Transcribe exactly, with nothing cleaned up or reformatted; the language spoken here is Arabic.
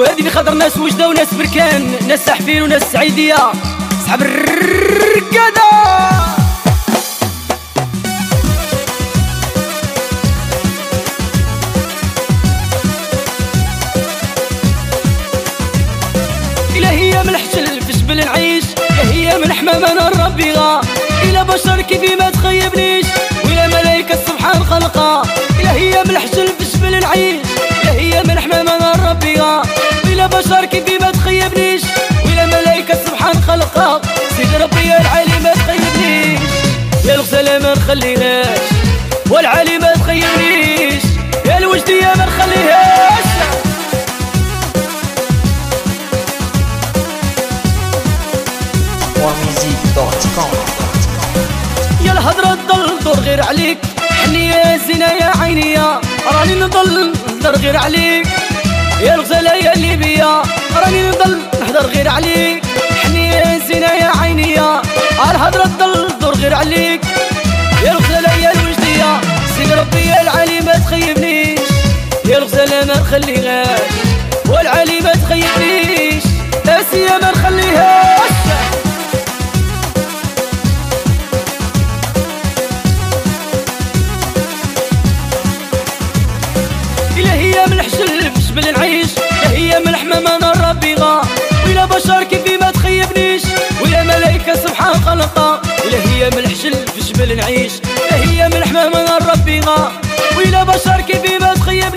وهذه اللي خاطر ناس وجده وناس بركان، ناس سحفين وناس سعيديه، صحاب الركاده. إلهية من حجل في جبل نعيش، إلهية من حمام أنا ربي غا، إلى بشر كيفي ما تخيبنيش، وإلى ملايكة سبحان خلقها. إلهية من حجل في جبل نعيش، إلهية من حمام أنا ربي غا، وإلى بشر كيفي ما تخيبنيش، وإلى ملايكة سبحان خلقها. سيدي ربي يا العالي ما تخيبنيش، يا الغزالة ما نخليهاش، والعالي ما تخيبنيش، يا الوجدية ما نخليهاش. يا الهضرة تضل دور غير عليك، حني يا زينة يا عيني راني نضل نهدر غير عليك، يا الغزالة يا اللي بيا راني نضل نهدر غير عليك، حني يا زينة يا عيني الهضرة تضل دور غير عليك، يا الغزالة يا الوجدية. سيدي ربي يا العالي ما تخيبنيش، يا الغزالة ما نخليهاش، والعالي ما تخيبنيش، آسيا ما نخليهاش. إلهية من حجل في جبل نعيش، إلهية من حمام أنا ربي غا، وإلى بشر كيفي ما تخيبنيش، وإلى ملايكة سبحان خلقها. إلهية من حجل في جبل نعيش، إلهية من حمام أنا ربي غا، وإلى بشر كيفي ما تخيبنيش.